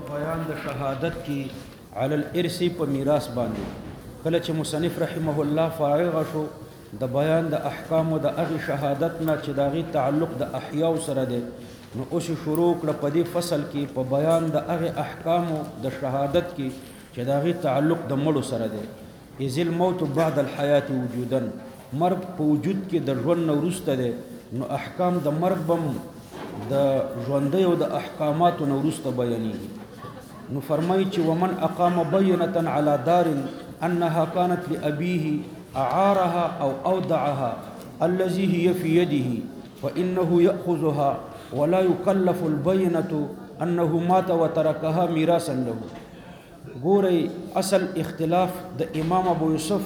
بیان د شهادت کی علی الارث په میراث باندې کله چې مصنف رحمه الله فارغ شو د بیان د احکام د اغه شهادت نه چې داغي تعلق د احیاء سره دی نو اوس شروع کړ په دې فصل کې په بیان د اغه احکام د شهادت کې چې داغي تعلق د مړو سره دی اذ الموت بعد الحیات وجودا مرګ په وجود کې د ژوند نه وروسته دی نو احکام د مرګ بم د ژوندۍ او د احکاماتو نه وروسته بیانېږي نو فرمایي چې ومن اقام بینة على دار انها كانت لابيه اعارها او اودعها الذي هي في يده فانه ياخذها ولا يكلف البينة انه مات وتركها میراثا له. ګورئ اصل اختلاف د امام ابو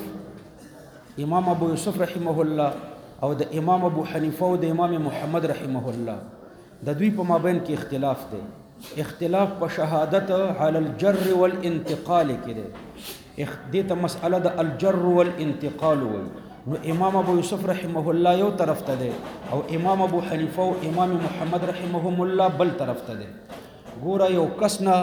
یوسف رحمه الله او د امام ابو حنیفه او د امام محمد رحمه الله د دوی په مابین کې اختلاف دی. اختلاف په شهادت علی الجر والانتقال کې دی. دې ته مسأله د الجر والانتقال وایي. نو امام ابو یوسف رحمه الله یو طرف ته دی او امام ابو حنیفه او امام محمد رحمهم الله بل طرف ته دی. ګوره یو کس نه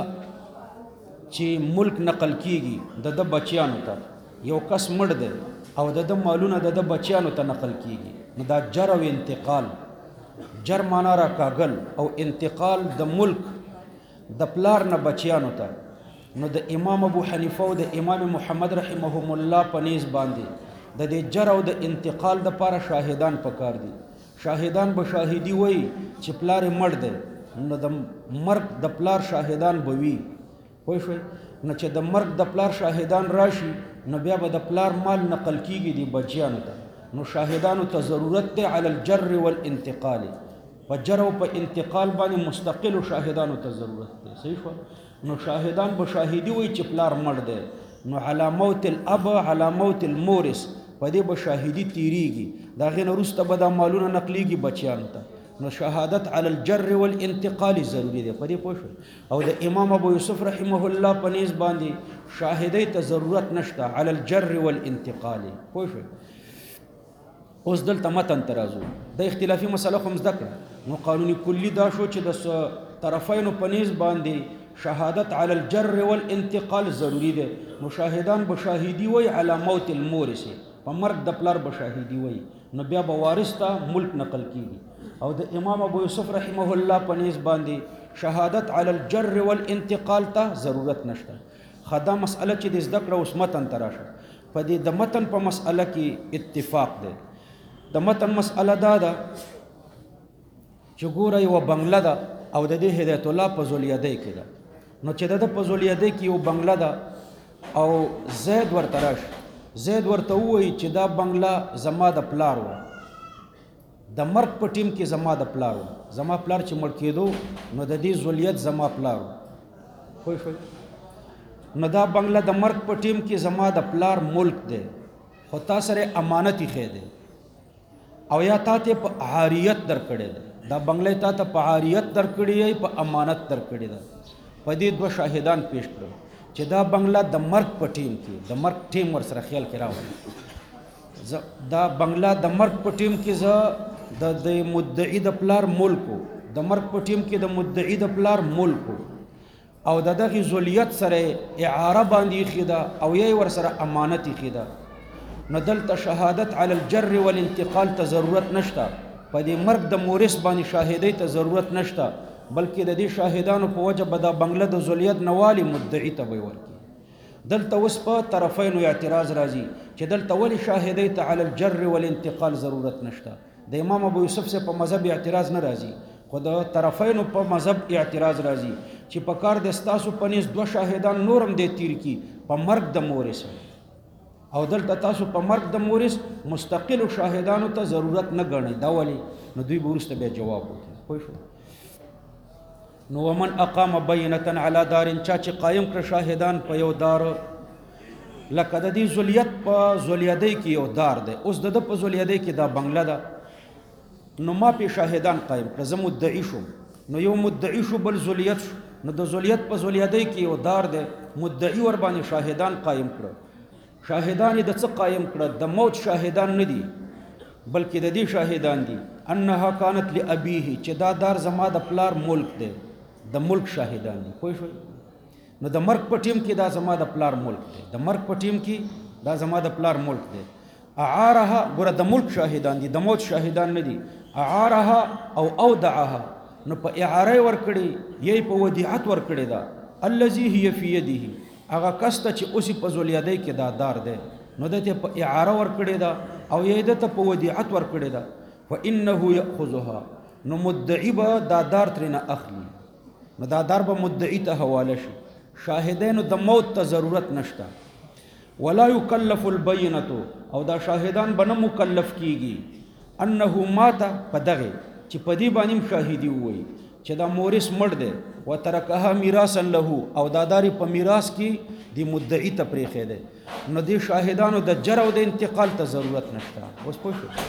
چې ملک نقل کیږي د بچیانو ته، یو کس مړ دی او د مالونه د بچیانو ته نقل کیږي، نو دا جر او انتقال. جر معنا را کاغل او انتقال د ملک د پلار نه بچیانو ته. نو د امام ابو حنیفه او د امام محمد رحمهم الله په نیز باندې د دې جر او د انتقال د پاره شاهدان پکار دي. شاهدان به شاهدی وای چې پلار مړ دی نو د مرګ د پلار شاهدان بوي. پوه شئ؟ نو چې د مرګ د پلار شاهدان راشي نو بیا به د پلار مال نقل کیږي دی بچیانو ته. نو شاهدانو ته ضرورت دی علی الجر والانتقال. په جر او په انتقال باندې مستقل شاهدانو ته ضرورت دی. صحیح شو؟ نو شاهدان به شاهدی وای چې پلار مړ دی نو علی موت الاب علی موت المورث په دې به شاهدی تیریږي. دا غین وروسته به د مالونه نقلیږي بچیانو ته. نو شهادت علی الجر والانتقال ضروری دی. په دې پوه شو؟ او د امام ابو یوسف رحمه الله په نیز باندې شاهدی ته ضرورت نشته علی الجر والانتقال. پوه شو؟ اوس دلته متن ترازو د اختلافي مسله خو زده کړه. نو قانوني کلی دا شو چې د طرفینو په نیز باندې شهادت علی الجر والانتقال ضروری دی. نو شاهدان به شاهدی وای علی موت المورث، په مرګ د پلار به شاهدی وای، نو بیا به وارث ته ملک نقل کیږي. او د امام ابو یوسف رحمه الله په نیز باندې شهادت علی الجر والانتقال ته ضرورت نشته. خدا مسأله چې د زده کړه اوس متن تراشه په دې د متن په مسأله کې اتفاق دی. د متن مسأله دا ده چې ګوره یو بنگله ده او د دې هدایت الله په ذولیدۍ کې ده. نو چې د په ذولیدۍ کې یو بنگله ده او زید ورته راشي، زید ورته ووایي چې دا بنگله زما د پلار و، د مرګ په ټیم کې زما د پلار و، زما پلار چې مړ کېدو نو د دې ذولیت زما پلار و. پوه شوئ؟ نو دا بنگله د مرګ په ټیم کې زما د پلار ملک دی خو تا سره امانت یې دی او یا تا ته په عاریت درکړی دی. دا بنگله تا ته په عاریت درکړی دی، په امانت درکړی دی. په دې دوه شاهدان پیش کړو چې دا بنگله د مرګ په ټیم کې، د مرګ ټیم ورسره خیال کې راوړي. دا بنگله د مرګ په ټیم کې زه د مدعی د پلار ملکو، د مرګ په ټیم کې د مدعی د پلار ملکو او د دغه ذولیت سره اعاره باندې خیدا او یې ور سره امانت خیدا. نو دلته شهادت علی الجر والانتقال ته ضرورت نشته. په دې مرګ د مورث باندې شاهدی ته ضرورت نشته، بلکې د دې شاهدانو په وجه به دا بنگله د ذولیت نوالی مدعی ته به ورکړي. دلته اوس په طرفینو اعتراض راځي چې دلته ولې شاهدی ته علی الجر والانتقال ضرورت نشته. د امام ابو یوسف سے په مذهب اعتراض نه راځي، خو د طرفینو په مذهب اعتراض راځي چې په کار د ستاسو په نس دوه شاهدان نورم دې تیر کی په مرګ د مورث او دلته تاسو په مرګ د مورث مستقل شاهدانو ته ضرورت نه ګڼئ. دا ولې؟ نو دوی به وروسته بیا جواب وکړي. پوه شو؟ نو ومن اقام بینة علی دار، چا چې قایم کړ شاهدان په یو دار، لکه د دې ذولیت په ذولیدۍ کې یو دار دی، اوس د په ذولیدۍ کې دا بنگله ده، نو ما په شاهدان قایم کړ، زه مدعی شوم. نو یو مدعی شو بل ذولیت شو، نو د ذولیت په ذولیدۍ کې یو دار دی، مدعی ور باندې شاهدان قایم کړ. شاهدان د څه قایم کړ؟ د موت شاهدان نه دي بلکې د دې شاهدان دي انها كانت لابيه چې دا دار زما د پلار ملک دی، د ملک شاهدان دي. پوه شئ؟ نو د مرګ په ټیم کې دا زما د پلار ملک دی، د مرګ په ټیم کې دا زما د پلار ملک دی. اعارها ګوره د ملک شاهدان دي، د موت شاهدان نه دي. اعارها او اودعها نو په اعاره ورکړي یی په ودیعت ورکړي دا. الذي هي في يده هغه کس ته چې اوسې په ذواليدۍ کې دا دار دی نو دته په اعاره ورکړي دا او یی دته په ودیعت ورکړي دا. فانه ياخذها نو مدعی به دا دار ترنه اخلي، نو دا دار به مدعی ته حواله شي. شاهدینو د موت ته ضرورت نشته. ولا يكلف البينه او دا شاهدان به نه مکلف کیږي انه مات په دغه چې په دې باندې شاهدی وي چې دا مورث مړ دی وترکها میراثا له او دا داری په میراث کې دی مدعی ته پرېښی دی. نو دې شاهدانو د جر او د انتقال ته ضرورت نشته. اوس پوه شو.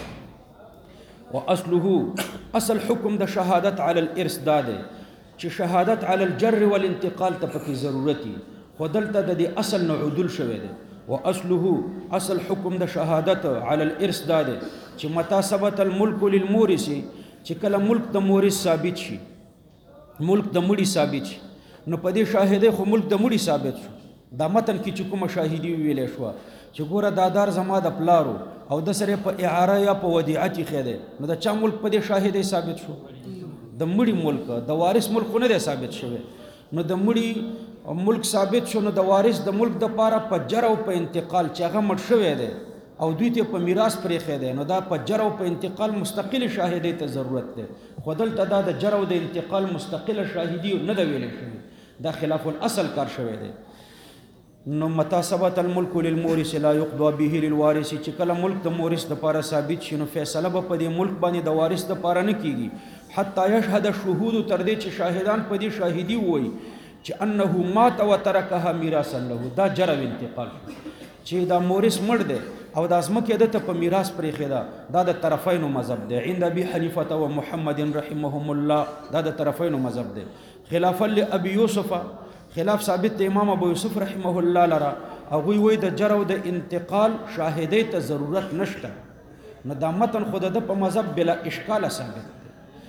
واصله اصل حکم د شهادت علی الارث دا دی چې شهادت علی الجر والانتقال ته پکې ضرورتي، خو دلته د دې اصل نه عدول شوی دی. واصله اصل حکم د شهادت علی الارث دا دی چې متى ثبت الملك للمورث چې کله ملک د مورث ثابت شي، ملک د مړي ثابت شي، نو په دې شاهدۍ خو ملک د مړي ثابت شو. دا متن کې چې کومه شاهدي ویلې شوه چې ګوره دا دار زما د پلارو او د سره په اعاره یا په ودیعت کې خېده، نو د چا ملک په دې شاهدۍ ثابت شو؟ د مړي ملک، د وارث ملک خو نه دی ثابت شوی. نو د مړي ملک ثابت شو، نو د وارث د ملک د پاره په جر او په انتقال چې هغه مړ شوی دی او دوی ته په میراث پرېښی دی، نو دا په جر او په انتقال مستقل شاهدۍ ته ضرورت دی. خو دلته دا د جر او د انتقال مستقله شاهدي نه ده ویلې شوې، دا خلاف الاصل کار شوی دی. نو متى ثبت الملك للمورث لا يقضى به للوارث چې کله ملک د مورث د پاره ثابت شي نو فیصله به په دې ملک باندې د وارث د پاره نه کیږي حتی يشهد الشهود تر دې چې شاهدان په دې شاهدي وایي چې انه مات وتركها میراثا له. دا جر او انتقال چې دا مورث مړ دی او د ازمکه د ته په میراث پرېښی ده، دا د طرفینو مذهب دی. عند ابي حنیفه و محمد رحمهم الله دا د طرفینو مذهب دی. خلافا لابي يوسف خلاف ثابت دی امام ابو یوسف رحمه الله لرا، هغوی وایي د جر او د انتقال شاهدۍ ته ضرورت نشته. نو دا متن خو د په مذهب بلا اشکاله ثابت دی.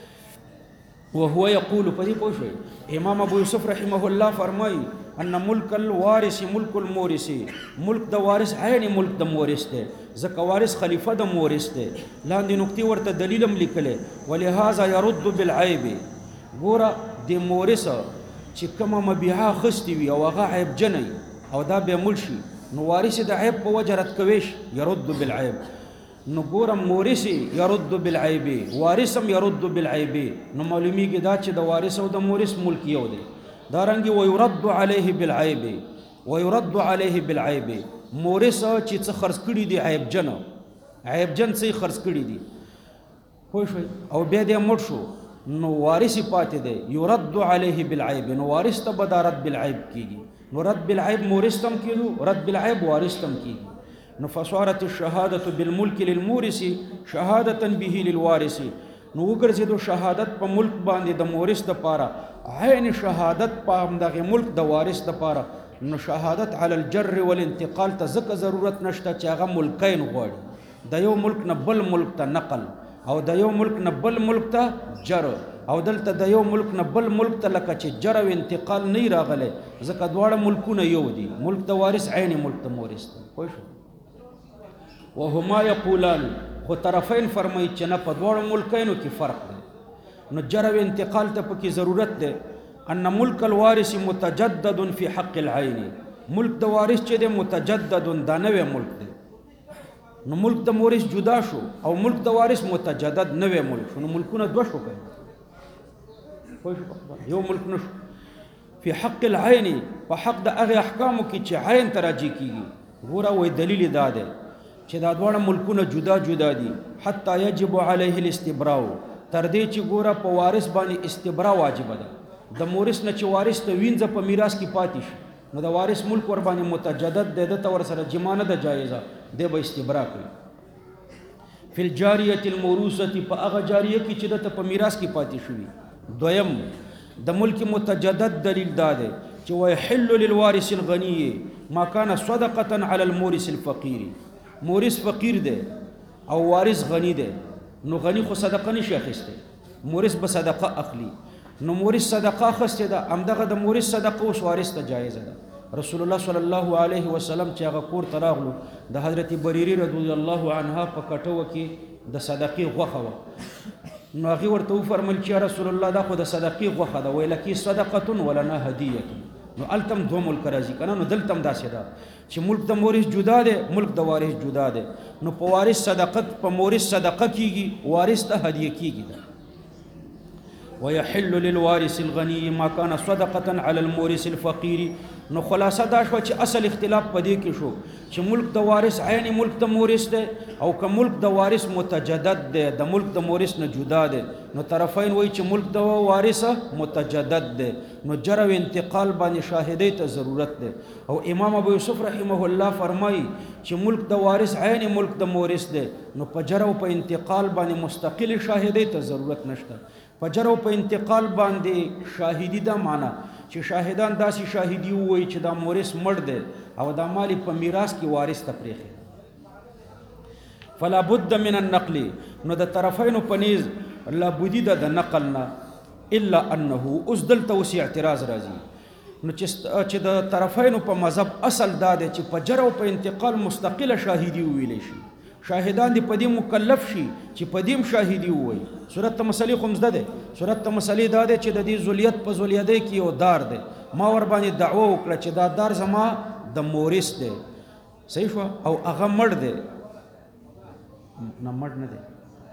وهو يقول په دې پوه شئ امام ابو یوسف رحمه الله فرمایي ان ملک الوارث ملک المورث، ملک د وارث عین ملک د مورث دی، ځکه وارث خلیفه د مورث دی. لاندې نقطې ورته دلیل هم لیکلې ولهذا يرد بالعیب. ګوره د مورث چې کومه مبیعه اخیستې وي او هغه عیب جنی او دا بیا مړ شي نو وارث د عیب په وجه رد کویش يرد بالعیب. نو ګوره مورث يرد بالعیب، وارث هم يرد بالعیب. نو معلومیږي دا چې د وارث او د مورث ملک یو دی. دارنګه ويرد عليه بالعیب، ويرد عليه بالعیب. مورث چې څه خرڅ کړي دي عیب جن، عیب جن څه خرڅ کړي دي خو شوي او بیا دې مړ شو نو وارث پاتې دی. يرد عليه بالعیب، نو وارث ته به دا رد بالعیب کیږي. نو رد بالعیب مورث تم کیږي، رد بالعیب وارث تم کیږي. نو فصارت الشهاده بالملك للمورث شهاده به للوارث. نو وګرځېدو شهادت په ملک باندې د مورث د پاره عین شهادت په همدغه ملک د وارث د پاره. نو شهادت علی الجر والانتقال ته ځکه ضرورت نشته چې هغه ملکین غواړي، د یو ملک نه بل ملک ته نقل او د یو ملک نه بل ملک ته جر، او دلته د یو ملک نه بل ملک ته لکه چې جر او انتقال نه راغلی ځکه دواړه ملکونه یو دي. ملک د وارث عین ملک د مورث دی. پوه شو. وهما یقولان، خو طرفین فرمایي چې نه په دواړو ملکینو کې فرق دی. نو جر او انتقال ته پکې ضرورت دی. ان ملک الوارث متجدد فی حق العین، ملک د وارث چې دی متجدد دا نوی ملک دی. نو ملک د مورث جدا شو او ملک د وارث متجدد نوی ملک شو. نو ملکونه دوه شو کوي، یو ملک نشو. فی حق العین، په حق د هغه احکامو کې چې عین ته راجع کیږي. ګوره وایي دلیل دا دی چې دا دواړه ملکونه جدا جدا دي. حتی یجب علیه الاستبراء، تر دې چې ګوره په وارث باندې استبراء واجب ده. د مورث نه چې وارث ته وینځه په میراث کې پاتې شي نو د وارث ملک ور باندې متجدد دی، دته ور سره جما نه ده جایزه، دی به استبراء کوي. فی الجاریه الموروثه، په هغه جاریه کې چې دته په میراث کې پاتې شوي. دویم د ملک متجدد دلیل دا دی چې ويحل للوارث الغنی ما كان صدقه على المورث الفقير. مورث فقیر دی او وارث غنی دی، نو غنی خو صدقه نشي اخیسته، مورث به صدقه اخلي. نو مورث صدقه اخیستې ده، همدغه د مورث صدقه اوس وارث ته جایزه ده. رسول الله صلی الله علیه وسلم چې هغه کور ته راغلو د حضرت بریرې رضی الله عنها په کټوه کې د صدقې غوښه وه، نو هغې ورته وفرمیل چې یا رسول الله دا خو د صدقې غوښه ده، ویل کې صدقه ولنا هدیه. نو هلته هم دوه ملک راځي که نه، نو دلته هم داسې ده چې ملک د مورث جدا دی، ملک د وارث جدا دی. نو په وارث صدقه په مورث صدقه کیږي، وارث ته هدیه کیږي ده. ويحل للوارث الغني ما كان صدقة على المورث الفقير. نو خلاصه دا شو چې اصل اختلاف پدې کې شو چې ملک د وارث عین ملک د مورث دی او که ملک د وارث متجدد دی د ملک د مورث نه جدا دی. نو طرفین وایي چې ملک د وارث متجدد دی، نو جر او انتقال باندې شاهدی ته ضرورت دی. او امام ابو یوسف رحمه الله فرمایي چې ملک د وارث عین ملک د مورث دی، نو په جر او په انتقال باندې مستقل شاهدی ته ضرورت نشته. په جر او په انتقال باندې شاهدی دا معنا چې شاهدان داسې شاهدی ووایي چې دا مورث مړ دی او دا مال په میراث کې وارث ته پرېښی. فلا بد من النقل. نو د طرفینو په نیز لابودي ده د نقل نه، الا انه اوس دلته اوس اعتراض راځي. نو چې د طرفینو په مذهب اصل دا دی چې په جر او په انتقال مستقله شاهدی وویلی شي، شاهدان دې په دې مکلف شي چې په دې شاهدي ووایي. صورت ته مسلې خو مزده دی، صورت ته مسلې دا دی چې د دې ذلیت په ذلیدۍ کې یو دار دی، ما ور باندې دعوه وکړه چې دا دار زما د مورث دی، صحیح شوه، او هغه مړ دی، نه مړ نه دی،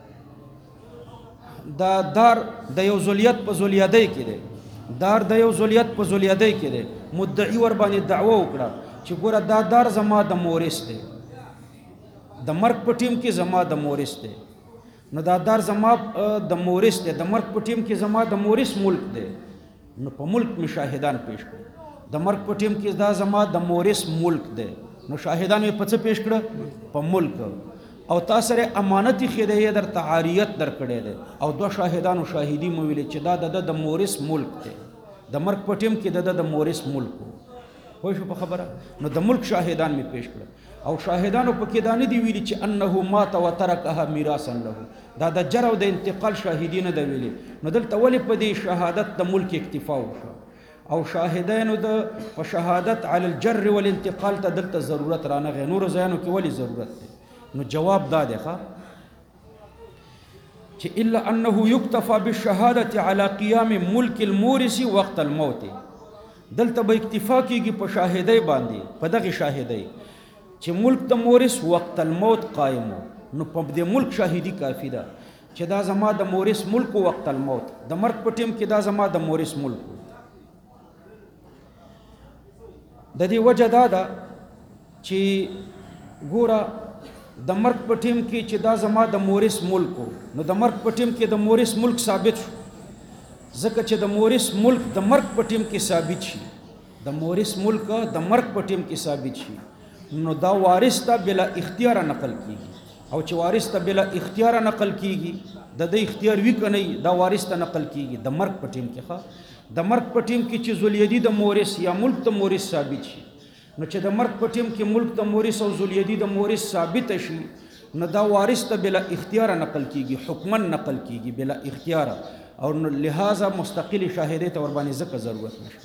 دا دار د یو ذلیت په ذلیدۍ کې دی، دار د یو ذلیت په ذلیدۍ کې دی. مدعي ور باندې دعوه وکړه چې ګوره دا دار زما د مورث دی، د مرګ په ټیم کې زما د مورث دی، نو دا دار زما د مورث دی، د مرګ په ټیم کې زما د مورث ملک دی، نو په ملک می شاهدان پیش کړ. د مرګ په ټیم کې دا زما د مورث ملک دی، نو شاهدان می په څه پیش کړ؟ په ملک. او تا سره امانت خدای در تعاریت در کړی دی او دو شاهدانو شاهدی مو ویل چې دا د مورث ملک دی، د مرګ په ټیم کې د مورث ملک وو. خو شو په خبره، نو د ملک شاهدان می پیش کړ او شاهدانو په کې دا نه دی ویلي چې انه مات وترکها میراثا له، دا د جر او د انتقال شاهدی نه دی ویلي. نو دلته ولې په دې شهادت د ملک اکتفا وشو او شاهدانو د په شهادت علی الجر والانتقال ته دلته ضرورت رانغی، نور ځایانو کې ولې ضرورت دی؟ نو جواب دا دی چې الا انه یکتفى بالشهاده على قیام ملک المورث وقت الموت. دلته به اکتفا کیږي په شاهدۍ باندې، په دغه شاهدۍ چې ملک د مورث وقت الموت قائم، نو په دې ملک شاهدی کافی ده چې دا زما د مورث ملک وقت الموت، د مرګ په ټیم کې دا زما د مورث ملک. د دې وجه دا ده چې ګوره د مرګ په ټیم کې چې دا زما د مورث ملک، نو د مرګ په ټیم کې د مورث ملک ثابت شو، ځکه چې د مورث ملک د مرګ په ټیم کې ثابت شي، د مورث ملک د مرګ په ټیم کې ثابت شي، نو دا وارث ته بلا اختیار نقل کیږي. او چې وارث ته بلا اختیار نقل کیږي، د دې اختیار وی کني، دا وارث ته نقل کیږي د مرګ په ټیم کې. د مرګ په ټیم کې چې ذلیدی د مورث یا ملک د مورث ثابت شي، نو چې د مرګ په ټیم کې ملک د مورث او ذلیدی د مورث ثابت شي، نو دا وارث ته بلا اختیار نقل کیږي، حکما نقل کیږي بلا اختیار، او لہذا مستقل شاهدی ته ور باندې ځکه ضرورت نشته.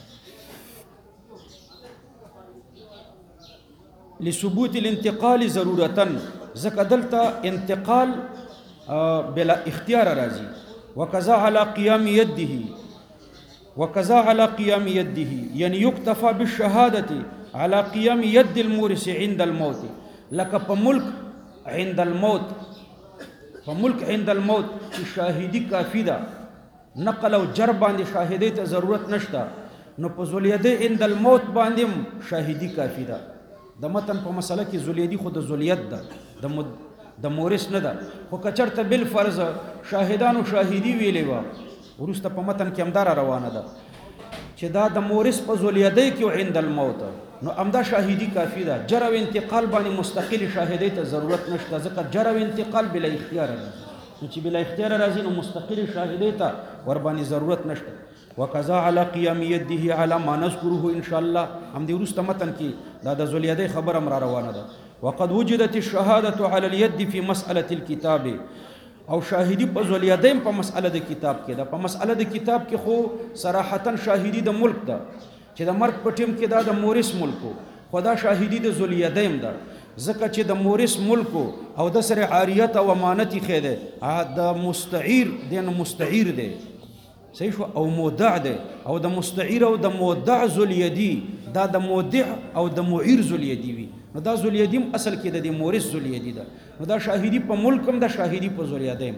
لثبوت الانتقال ضرورتن، ځکه دلته انتقال بلا اختیار راځي. وکذا علی قیام یده، وکذا علی قیام یده، یعنی یکتفى بالشهادة على قیام ید المورث عند الموت. لکه په ملک عند الموت، په ملک عند الموت چې شاهدی کافی ده، نقل او جر باندې شاهدی ته ضرورت نشته، نو په ذلیدی عند الموت باندې شاهدی کافی ده. د متن په مسله کې ذلیدی خو د ذلیت ده، د مورث نه ده. خو که چېرته بالفرض شاهدانو شاهدی ویلې وه، وروسته په متن کې همداره روانه ده چې دا د مورث په ذلیدۍ کې عند الموت، نو همدا شاهدی کافی ده. جر او انتقال باندې مستقل شاهدۍ ته ضرورت نشته، ځکه جر او انتقال بلا اختیار راځي. نو چې بلا اختیار راځي، نو مستقل شاهدۍ ته ور باندې ضرورت نشته. وکذا علی قیام یده علی ما نذکره ان شاء الله، هم دې وروسته متن کې دا د ذلیدۍ خبره را روانه ده. وقد وجدت الشهادة على اليد في مسألة الكتاب، او شاهدی په ذوالیدین په مسأله د کتاب کې ده. په مسأله د کتاب کې خو صراحتا شاهدی د ملک ده چې د مرګ په ټیم کې دا د مورث ملکو، خو دا شاهدی د ذوالیدین ده ځکه چې د مورث ملکو او د سره عاریت او امانت یې ښه ده. د مستعیر دی نو مستعیر دی صحیح شو، او مودع دی، او د مستعیر او د مودع ذوالیدی دا د مودع او د معیر ذوالیدی وي. نو دا ذوالیدی اصل کې د مورث ذوالیدی ده. نو دا شاهدی په ملک هم ده، شاهدی په ذوالیدین.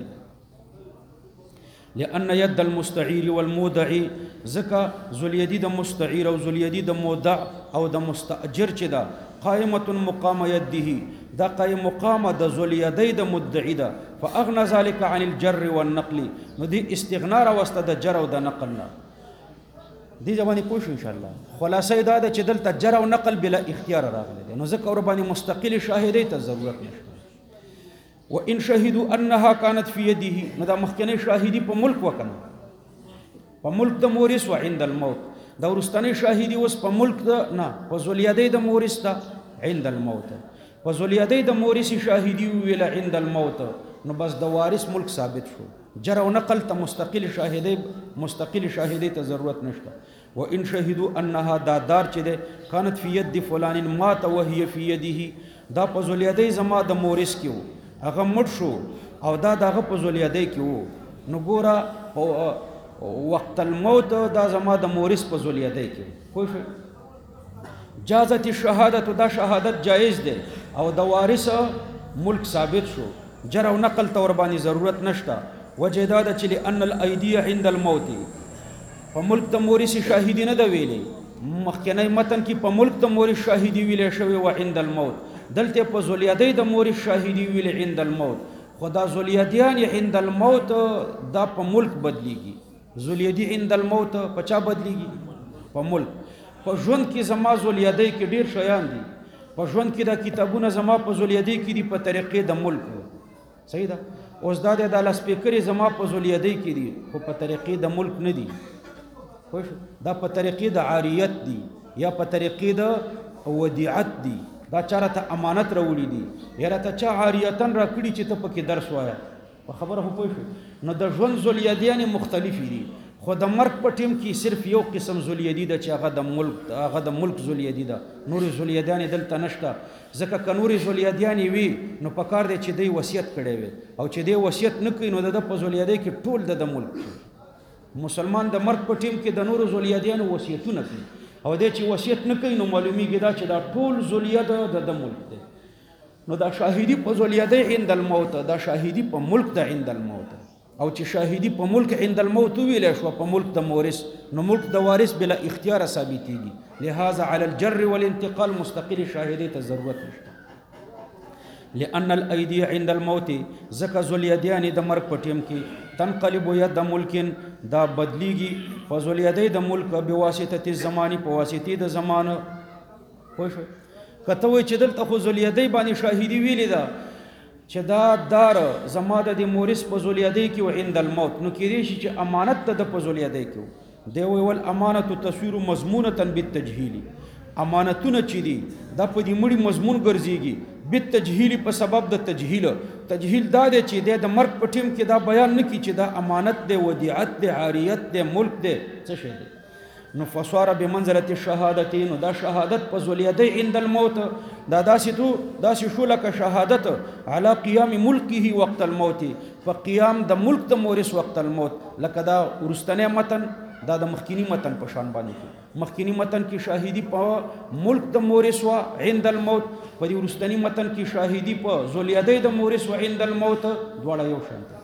لأن يد المستعير والمودع زكا ذوالیدی د مستعیر او ذوالیدی د مودع او د مستأجر چې ده قائمة مقام يده، دا قائم مقام د ذوالیدی د مدعی ده. فأغنى ذلك عن الجر والنقل، نو دی استغنا راوسته د جر او د نقل نه. دی ځواني پوه شو ان شاء الله. خلاصه دا ده چې دلته جر او نقل بلا اختیار راغلی دی، نو ځکه ور باندې مستقل شاهدی ته ضرورت نشته. وان شهدوا انها كانت في يده، نو دا مخکنی شاهدی په ملک وکنه، په ملک د مورث و عند الموت. دا ورستنی شاهدی اوس په ملک د نه، په ذوالیدی د مورث ته عند الموت. په ذوالیدی د مورث شاهدی ویل عند الموت، نو بس د وارث ملک ثابت شو. جر او نقل ته مستقل شاهدی ته ضرورت نشته. وان شهدوا انها دار چې ده كانت في يد فلان مات وهي في يده، دا په ذوالیدی زما د مورث کې وو، هغه مړ شو او دا دغه په ذوالیدی کې وو، نو ګوره وقت الموت دا زما د مورث په ذوالیدی کې. خو جازت الشهادت، دا شهادت جایز ده او د وارث ملک ثابت شو. جر او نقل ته ور باندې ضرورت نشته. وجه دا ده چې لأن الأيدي عند الموت، په ملک د مورث شاهدی نه ده ویلې. مخکنی متن کې په ملک د مورث شاهدی ویلې شوی و عند الموت، دلته په ذوالیدی د مورث شاهدی ویلې عند الموت. خدا ذوالیدیان عند الموت دا په ملک بدلیږي. ذوالیدی عند الموت په چا بدلیږي؟ په ملک. په ژوند کې زما ذوالیدی کې ډیر شیان دي، په ژوند کې دا کتابونه زما په ذوالیدی کې دي په طریقې د ملک. صحیح ده. اوس دا د لاسپیکرې زما په ذوالیدی کې دي خو په طریقې د ملک نه دي. خوښ دا په طریقې د عاریت دي یا په طریقې د ودیعت دي. دا چاره ته امانت راوړي دي، یاره ته چا عاریتن را کړي چې ته پکې درس وایه. په خبره خو پوه شو. نو د ژوند ذوالیدیان مختلفې دي، خو د مرګ په ټیم کې صرف یو قسم ذوالیدی ده چې هغه د ملک ذوالیدی ده. نور ذوالیدیان دلته نشته، ځکه که نور ذوالیدیان وي نو پکار دی چې دی وصیت کړی وي، او چې دی وصیت نه کوي نو د په ذوالیدی کې ټول د ملک. مسلمان د مرګ په ټیم کې د نور ذوالیدیان وصیتونه کوي، او دی چې وصیت نه کوي نو معلومیږي دا چې دا ټول ذوالید د ملک دی. نو دا شاهدی په ذوالیدی عند الموت، دا شاهدی په ملک د عند الموت. او چې شاهدی په ملک عند الموت ویل شو په ملک د مورث، نو ملک د وارث بلا اختیار ثابتېږي. لهذا على الجر والانتقال مستقل شاهدی ته ضرورت نشته. لأن الأيدي عند الموت، زکه ذوالیدیان د مرګ په ټیم کې تنقلب ید ملک، دا بدلیږي په ذوالیدی د ملک بواسطه الزمان، په واسطه د زمانه. خو کته وای چې دلته خو ذوالیدی باندې شاهدی ویلې ده چې دا دار زما د مورث په ذوالیدی کې و عند الموت، نو کېدای شي چې امانت ته د په ذوالیدی کې دی. ویل امانت تصویر مضمونه بالتجهیل، امانتونه چې دي دا په دې مړي مضمون ګرځيږي بالتجهیل، په سبب د تجهیل. تجهیل دا دی چې د مرګ په ټیم کې دا بیان نه کی چې دا امانت دی، ودیعت دی، عاریت دی، ملک دی، څه شی دی. نو فصار بمنزله الشهادتين، نو دا شهادت په ذوالیدی عند الموت دا داسې شو لکه شهادت على قیام ملکه وقت الموت، په قیام د ملک د مورث وقت الموت. لکه دا ورستنی متن دا د مخکینی متن په شان باندې کې. مخکینی متن کې شاهدی په ملک د مورث و عند الموت، په دې ورستنی متن کې شاهدی په ذوالیدی د مورث و عند الموت، دواړه یو شان دي.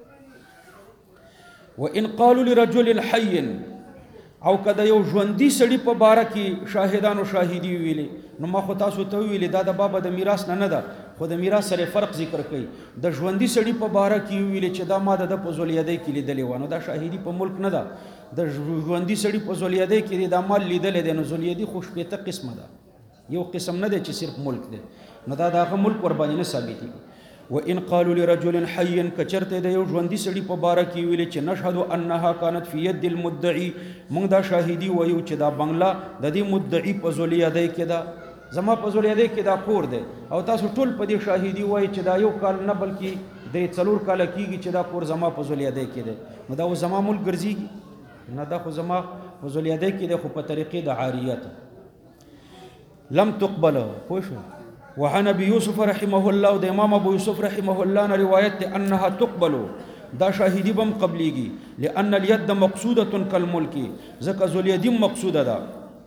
وان قالوا لرجل حي، او کده یو ژوندۍ سړي په باره کې شاهدانو شاهدي ویلې، نو ما خو تاسو ته ویلې دا د بابا د میراث نه ده، خو د میراث سره فرق ذکر کوي. د ژوندۍ سړي په باره کې ویلې چې دا ما د په ذوالیدی کې لیدلې و، نو دا شاهدي په ملک نه ده. د ژوندۍ سړي په ذوالیدی کې دا مال لیدلې ده، نو ذوالیدی خو شپېته قسمه ده، یو قسم نه دی چې صرف ملک دی. نو دا دغه ملک ور باندې نه ثابتېږي. وان قالوا لرجل حي، کچرته د یو ژوندۍ سړي په باره کې ویلې چې نشهد انها كانت في يد المدعي، موږ دا شاهدي وایو چې دا بنگله د دې مدعي په ذوالیدی کې ده، زما په ذوالیدی کې دا کور دی، او تاسو ټول په دې شاهدي وایي چې دا یو کال نه بلکې د څلور کاله کېږي چې دا کور زما په ذواليدۍ کې دی نو دا اوس زما ملک ګرځېږي نه دا خو زما په ذواليدۍ کې دی خو په طریقې د عاریت لم تقبل پوه شو وعن ابي يوسف رحمه الله د امام ابو يوسف رحمه الله نه روایت ده انها تقبل دا شاهدی بم قبليږي لان اليد مقصوده كالملك ځکه ذواليدۍ مقصوده ده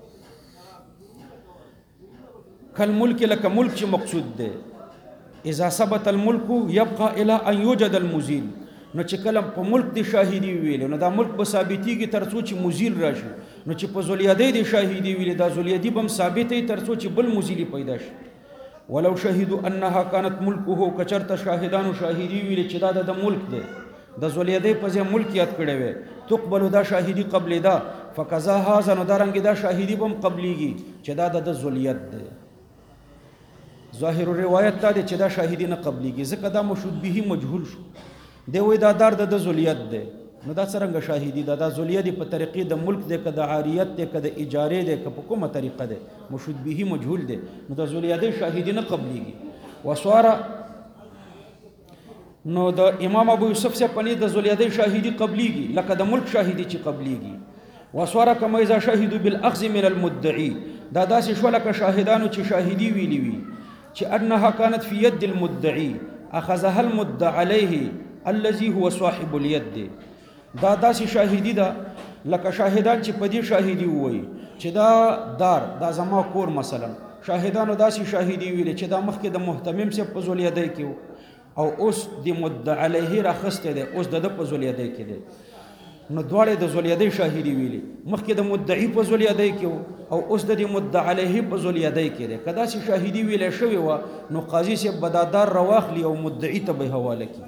كالملك لك ملک چې مقصود ده اذا ثبت الملك يبقى الى ان يوجد المزيل نو چې کله په ملک د شاهدی ویل نو دا ملک به ثابتېږي تر څو چې مزیل راشي نو چې په ذواليدۍ د شاهدی ویل دا ذواليدۍ بم ثابتې تر څو چې بل مزیل پیدا شي ولو شهدوا انها كانت ملكه کچرته شاهدانو شاهدی ویل چې دا د ملک دی د ذواليدۍ په ځای ملک یاد کړی وي تقبل دا شاهدی قبل دا فقضا هذا نو دارنګ دا شاهدی بم قبليږي چې دا د ذواليد دی ظاهر روایت دا دی چې دا شاهدی نه قبليږي ځکه دا مشهود به مجهول شو دی وای دا دار د ذواليد دی نو دا څنګه شاهدی دا د ذواليد په طریقې د ملک دی که د عاریت دی که د اجاره دی که په کومه طریقه دی مشهود به مجهول دی نو د ذواليد شاهدی نه قبليږي وسواره نو د امام ابو یوسف سے پنی د ذواليد شاهدی قبليږي لکه د ملک شاهدی چې قبليږي وسواره کما اذا شهدوا بالاخذ من المدعي دا داسې شو لکه شاهدانو چې شاهدی ویلی وی چې انها كانت في يد المدعي اخذها المدعى عليه الذي هو صاحب اليد دا داسې شاهدی ده لکه شاهدان چې په دې شاهدی وایي چې دا دار دا زما کور مثلا شاهدانو داسې شاهدی ویل چې دا مخکې د محتمم سے په ذواليدۍ کې او اوس د مدعى عليه راخسته ده اوس د په ذواليدۍ کې ده نو دواړه د ذواليدۍ شاهدی ویلي مخکې د مدعي په ذواليدۍ کې او اوس د مدعى عليه په ذواليدۍ کې ده کدا چې شاهدی ویل شوی و نو قاضي سے بدادار رواخلی او مدعي ته به حواله کی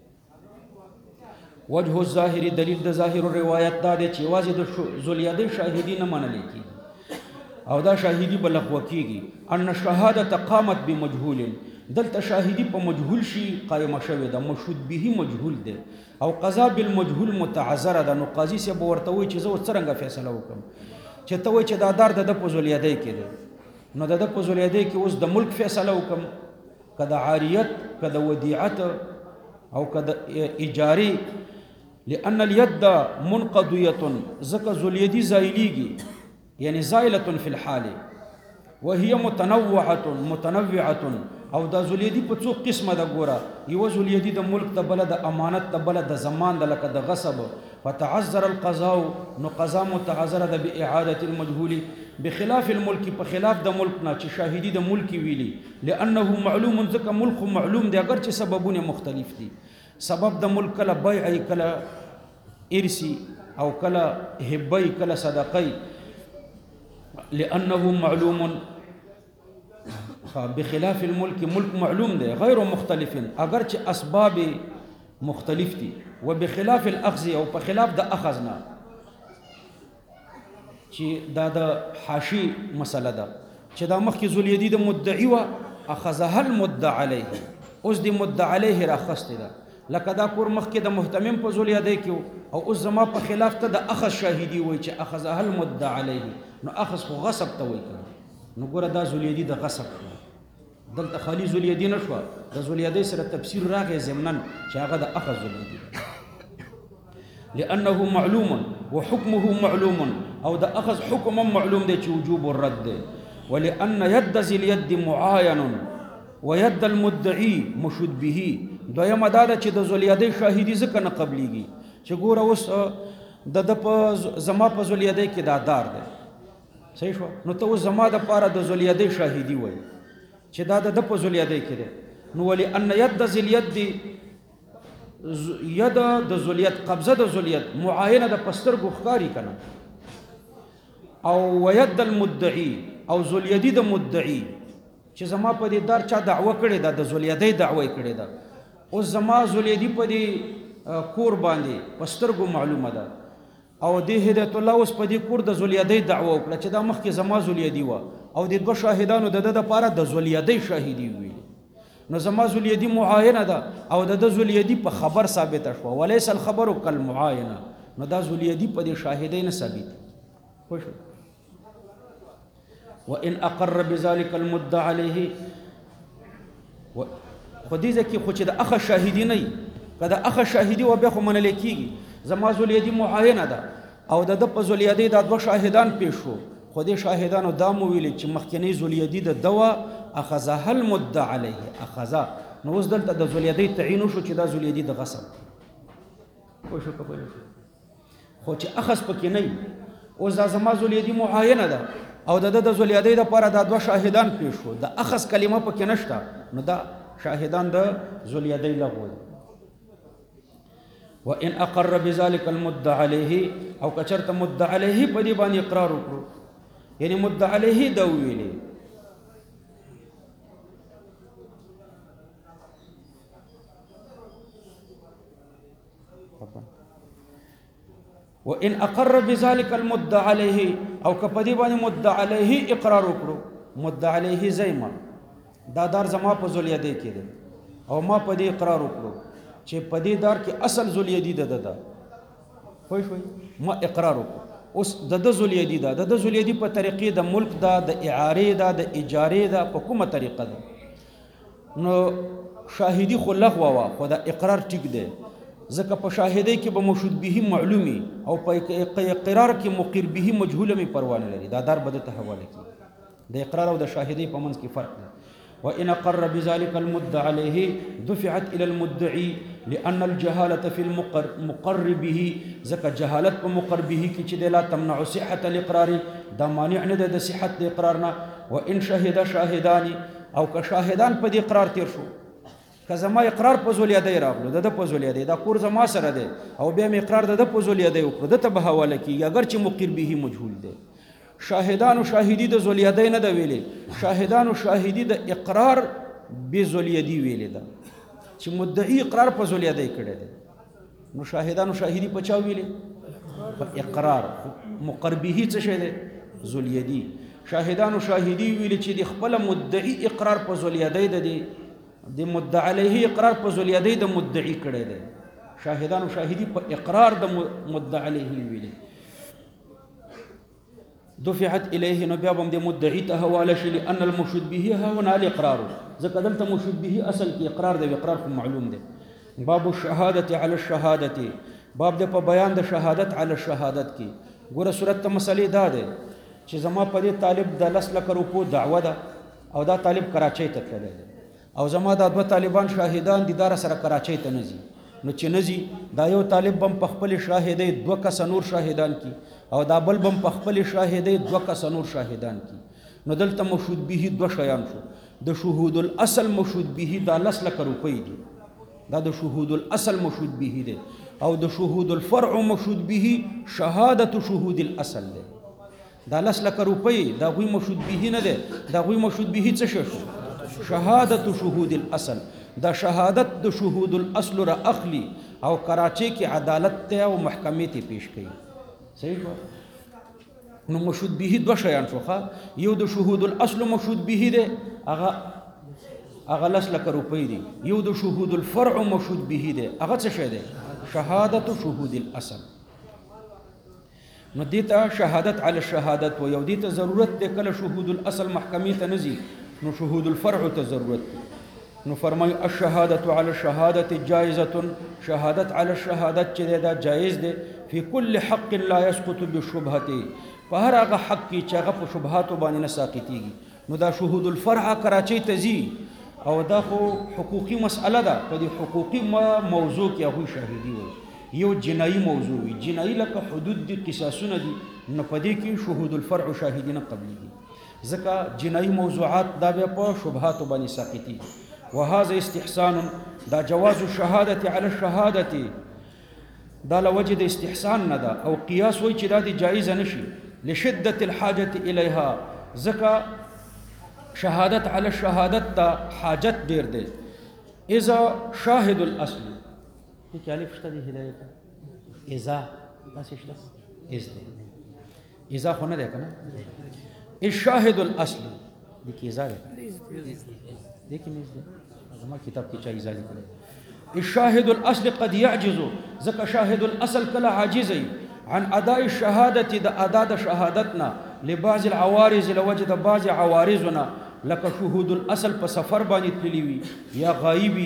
وجه الظاهر دلیل د ظاهر روایت دا دی چې واځي د ذواليدۍ شاهدی نه منل کی او دا شاهدی بلغو کیږي ان شهادت قامت بمجهول دلته شاهدی په مجهول شي قائمه شوی ده مشهود به مجهول ده او قضا بالمجهول متعذره ده نو قاضي سے ورته وي چې زه څنګه فیصله وکم چې ته وي چې دا دار د په ذواليدۍ کې ده نو د په ذواليدۍ کې اوس د ملک فیصله وکم کده عاریت کده ودیعت او کده اجاری لان اليد منقضيه زکه ذواليدۍ زایلیږي یعنی زائله فی الحال وهي متنوعه او دا ذواليدۍ په څو قسمه ده ګوره یو ذواليدۍ د ملک ته بل د امانت ته بل د زمان د لکه د غصب فتعذر القضاء نو قضا متعذر ده باعاده المجهول بخلاف الملك په خلاف د ملک نه چې شاهدی د ملک ویلي لانه معلوم ذکر ملک معلوم دی اگر چې سببونه مختلف دي سبب د ملک کله بیع کله ارثي او کله هبه کله صدقه لانه معلوم بخلاف الملك ملك معلوم ده غیر مختلف اگر چې اسباب مختلف دي وبخلاف الاخذ او په خلاف د اخذنا چې دا د حاشی مسله ده چې دا مخکې ذواليدۍ د مدعي و اخذها المدعى عليه اوس د مدعى عليه راخسته ده لکه دا کور مخکې د محتمم په ذواليدۍ کې او اوس زما په خلاف ته د اخذ شاهدی وای چې اخذها المدعى عليه نو اخذ خو غصب ته وای نو ګوره دا ذواليدۍ د غصب دلته خالی ذواليدۍ نشو د ذواليدۍ سره تفسیر راغی ضمنن چې هغه د اخذ ذواليدۍ لانه معلوم وحكمه معلوم او د اخذ حکم معلوم دی چې وجوب الرد ولان يد ذي اليد معاين ويد المدعي مشهود به دویمه دا چې د ذواليدۍ شاهدی ځکه نه قبليږي چې ګوره اوس د زما په ذواليدۍ کې دا دار دی صحیح شو نو ته زما د پاره د ذواليدۍ شاهدی وای چې دا د په ذواليدۍ کې ده نو ولي ان يد ذل يد ید د ذواليد قبضه د ذواليد معاینه د پستر ګخکاری کنه او ويد المدعي او ذواليدۍ د مدعي چې زما په دې دار چا دعوه کړې ده د ذواليدۍ دعوه کړې ده او زما ذواليدۍ په دې کور باندې پستر ګو معلومه ده او د هدایت الله اوس په دې کور د ذواليدۍ دعوه وکړه چې دا مخکې زما ذواليدۍ و او د دوه شاهدانو د لپاره د ذواليدۍ شاهدی وی نو زما ذواليدۍ معاینه ده او د ذواليدۍ په خبر ثابت شو وليس الخبر كالمعاینه نو دا ذواليدۍ په دې شاهدۍ نه ثابت خوش وان اقر بذلك المدعى عليه خو دې ځای کې خو چې د اخ شاهدي نه وي که د اخ شاهدي و بیا خو منلی کېږي زما ذولیدي معاینه ده او د ده په ذولیدۍ دا دوه شاهدان پیش شو خو دې شاهدانو دا مو ویلي چې مخکینۍ ذولیدي د ده وه اخذها المدعی علیه اخذه نو اوس دلته د ذولیدۍ تعین وشو چې دا ذولیدي د غصب پوه شو که پوه شو خو چې اخذ پکې نه وي اوس دا زما ذولیدي معاینه ده او د ده د ذولیدۍ دپاره دا دوه شاهدان پیش شو د اخذ کلمه پکې نشته نو دا شاهدان د ذولیدۍ لغو دي وان اقر بذلك المدعى عليه او کچرته مدعى عليه په دې باندې اقرار وکړو یعنی مدعى عليه دا ویلي وان اقر بذلك المدعى عليه او کپدی باندې مدعى عليه اقرار وکړو مدعى عليه زیما دا دار زما په ذولیدۍ کې دی او ما په دې اقرار وکړو چې په دې دار کې اصل ذولیدي ده پوه شوئ ما اقرار وکړو اوس د ده ذولیدي ده د ده ذولیدي په طریقې د ملک ده د اعارې ده د اجارې ده په کومه طریقه ده نو شاهدي خو لغوه وه خو دا اقرار ټیک دی ځکه په شاهدۍ کې به مشهود به معلومي او په اقرار کې مقر به مجهوله مې پروا نه لري دا دار به ده ته حواله کړي د اقرار او د شاهدۍ په منځ کې فرق دی وإن أقر بذلك المدعى عليه دفعت إلى المدعي لأن الجهالة في المقر به ذكر جهالة مقر به كي لا تمنع صحة الإقرار دا مانع نه د صحت د اقرارنا وإن شهد شاهدان او كشاهدان په دې اقرار تیر شو که زما اقرار په ذولیدۍ راغلو د ده په ذولیدۍ دا کور زما سره دی او بیا مې اقرار د ده په ذولیدۍ وکړو ده ته به حواله کېږي اگر چې مقر به مجهول دی شاهدانو شاهدی د ذولیدۍ نه ده ویلې شاهدانو شاهدی د اقرار بې ذولیدي ویلې ده چې مدعي اقرار په ذولیدۍ کړی دی نو شاهدانو شاهدی په چا ویلې په اقرار مقر به څه شی دی ذولیدي شاهدانو شاهدی ویلې چې د خپله مدعي اقرار په ذولیدۍ ده د مدعی علیه اقرار په ذولیدۍ د مدعي کړی دی شاهدانو شاهدی په اقرار د مدعی علیه ویلې دفعت الیه نو بیا به هم د مدعي ته حواله شي لأن المشهود به ها هنا الاقرار ځکه دلته مشهود به اصل کې اقرار دی اقرار خو معلوم دی باب الشهادة على الشهادة باب د په بیان د شهادت علی الشهادت کې ګوره صورت ته مسلې دا دی چې زما په دې طالب د 10 لک روپو دعوه ده او دا طالب کراچۍ ته تللی دی او زما دا دوه طالبان شاهدان دي دا سره کراچۍ ته نه ځي نو چې نه ځي دا یو طالب بم په خپل شاهدۍ 2 کس نور شاهدان کی او دا بل بم په خپل شاهدۍ 2 کس نور شاهدان کی نو دلته مشهود به 2 شیان شو د شهود الاصل مشهود به دا 10 لک روپۍ دي دا د شهود الاصل مشهود به دي او د شهود الفرع مشهود به شهادت شهود الاصل دي دا 10 لک روپۍ دا غوي مشهود به نه دي دا غوي مشهود به څه شو شهادت شهود الاصل دا شهادت د شهود الاصل را اخلي او کراچۍ کې عدالت ته او محکمې ته پیش کړي صحیح شو نو مشهود به 2 شیان شو یو د شهود الاصل مشهود به دی هغه 10 لک روپۍ دي یو د شهود الفرع مشهود به دی هغه څه شی دی شهادت شهود الاصل نو دیتا شهادت علی الشهادت و یو دیتا ضرورت دی کله شهود الاصل محکمې ته نزي نو شهود الفرع ته ضرورت نو فرمای الشهادة على الشهادة جائزة شهادت على الشهادت چې دا جائز دی فی کل حق لا يسقط بالشبهة په هر هغه حق کې چې هغه په شبهاتو باندې نه ساقطېږي نو دا شهود الفرع کراچۍ ته ځي او دا خو حقوقي مسأله ده په دې حقوقي موضوع کې هغوی شاهدي وایي یو جنایي موضوع وي جنایي لکه حدود دي قصاصونه دي نو په دې کې شهود الفرع شاهدي نه قبلېږي ځکه جنایي موضوعات دا بیا په شبهاتو باندې ساقطېږي وهذا استحسان دا جواز الشهادة على الشهادة دا لوجه د استحسان نه ده او قیاس وایي چې دا د جایزه نشي لشدة الحاجة إليها ځکه شهادت على الشهادت ته حاجت ډېر دی اذا شاهد الاصل دې کې الف شته د هدایت اذا داسې شته از دی اذا خو نه دی که نه الشاهد الاصل دې کې اذا دی دې کې نه دی زما کتاب کې چا اذا لیکلی الشاهد الاصل قد يعجز ځکه شاهد الاصل کله عاجزي عن اداء الشهادة د ادا د شهادتنا لبعض العوارض لوجه د بعض عوارضنا لکه شهود الاصل په سفر باندې تللی وي یا غایبی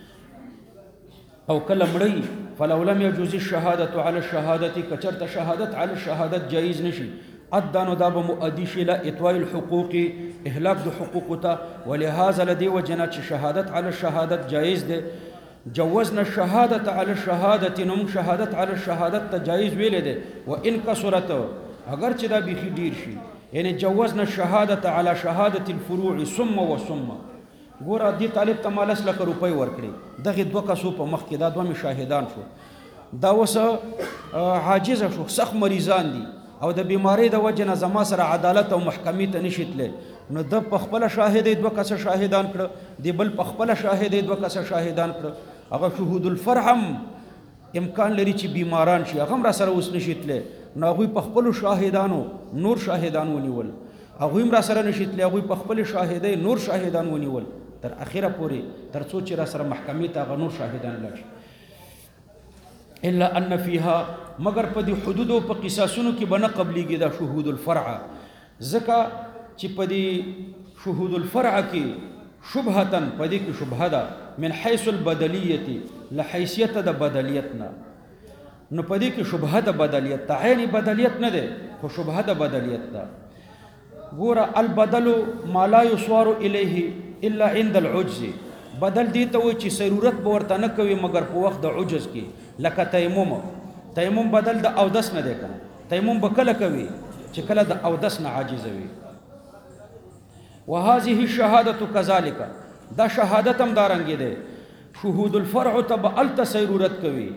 او کله مړی فلو لم يجوز الشهادة على الشهادة کچرته شهادت على الشهادت جایز نشي ادانو دا به مؤدي شي لا اطواء الحقوق اهلاك د حقوق ته ولهذا لدي وجنات شهادت على الشهادت جایز ده جوزنا الشهادة على الشهادة نم شهادت على الشهادت جایز ویل ده وان كسرت اگر چې دا بيخي ډیر شي یعنی جوزنا الشهادة على شهادة الفروع ثم وثم ګوره دې طالب ته ما 10 لک روپۍ ورکړي دغه دوه کسو په مخ کې دا دوه شاهدان شو دا اوس عاجز شو سخت مریضان دي او د بیماری د وجه نه زما سره عدالت او محکمې ته نشي تللی نو د په خپله شاهدې دوه کسه شاهدان کړه د بل په خپله شاهدې دوه کسه شاهدان کړه هغه شهود الفرع هم امکان لري چې بیماران شي هغه هم را سره اوس نشي تللی نو هغوی په خپلو شاهدانو نور شاهدان ونیول هغوی هم را سره نشي تللی هغوی په خپلې شاهدۍ نور شاهدان ونیول تر اخره پورې تر څو چې را سره محکمې ته هغه نور شاهدان لاړ شي الا ان فيها مگر په دې حدود او په قصاصونو کې به نه قبلېږي دا شهود الفرع ځکه چې په دې شهود الفرع کې شبهتن په دې کې شبهه ده من حيث البدلیة له حیثیت د بدلیت نه نو په دې کې شبهه د بدلیت ته عین بدلیت نه ده خو شبهه د بدلیت ده ګوره البدل ما لا يصور الیه الا عند العجز بدل دی ته وای چې ضرورت به ورته نه کوي مگر په وخت د عجز کې لکه تیمم بدل د اودس نه دی کنه تیمم به کله کوي چې کله د اودس نه عاجز وي وهذه الشهاده كذلك دا شهادت هم دارنګي ده شهود الفرع ته الته ضرورت کوي